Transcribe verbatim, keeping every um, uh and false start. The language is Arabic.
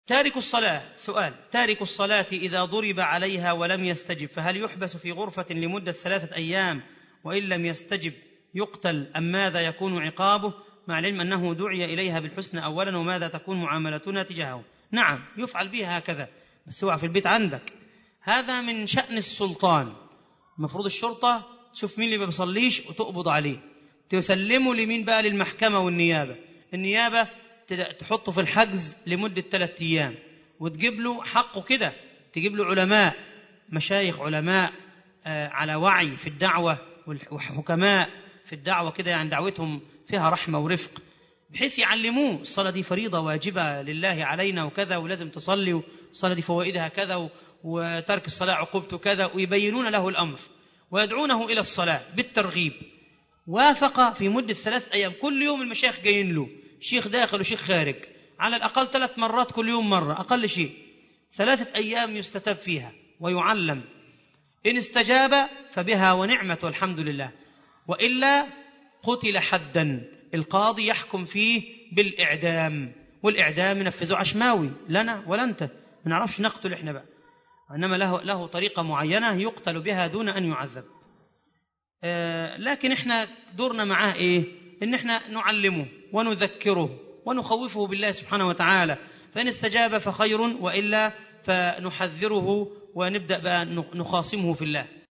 تارك الصلاة، سؤال: تارك الصلاة إذا ضرب عليها ولم يستجب فهل يحبس في غرفة لمدة ثلاثة أيام وإن لم يستجب يقتل أم ماذا يكون عقابه، مع العلم أنه دعي إليها بالحسنى أولا، وماذا تكون معاملتنا تجاهه؟ نعم، يفعل بها هكذا، بس هو في البيت عندك. هذا من شأن السلطان. مفروض الشرطة شوف مين اللي ما بيصليش وتقبض عليه، تسلمه لمين بقى؟ للمحكمة والنيابة. النيابة تحطه في الحجز لمدة ثلاثة أيام وتجيب له حقه كده، تجيب له علماء، مشايخ علماء آه على وعي في الدعوة، وحكماء في الدعوة كده، يعني دعوتهم فيها رحمة ورفق، بحيث يعلموه الصلاة دي فريضة واجبة لله علينا وكذا، ولازم تصلي، والصلاة دي فوائدها كذا، وترك الصلاة عقوبته كذا، ويبينون له الأمر ويدعونه إلى الصلاة بالترغيب. وافق في مدة ثلاثة أيام، كل يوم المشايخ جايين له، شيخ داخل وشيخ خارج، على الأقل ثلاث مرات كل يوم مرة، أقل شيء ثلاثة أيام يستتاب فيها ويعلم. إن استجاب فبها ونعمة والحمد لله، وإلا قتل حدا، القاضي يحكم فيه بالإعدام، والإعدام نفذه عشماوي لنا ولا أنت، ما نعرفش نقتل إحنا بقى، إنما له, له طريقة معينة يقتل بها دون أن يعذب. آه لكن إحنا دورنا معاه إيه؟ إن إحنا نعلمه ونذكره ونخوفه بالله سبحانه وتعالى، فإن استجاب فخير، وإلا فنحذره ونبدأ بقى نخاصمه في الله.